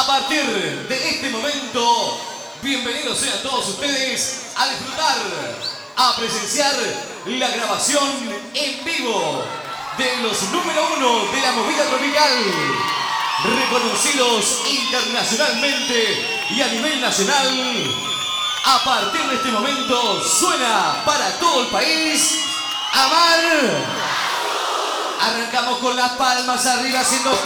A partir de este momento, bienvenidos sean todos ustedes a disfrutar, a presenciar la grabación en vivo de los número 1 de la movida tropical, reconocidos internacionalmente y a nivel nacional. A partir de este momento suena para todo el país Amar. Arrancamos con las palmas arriba haciendo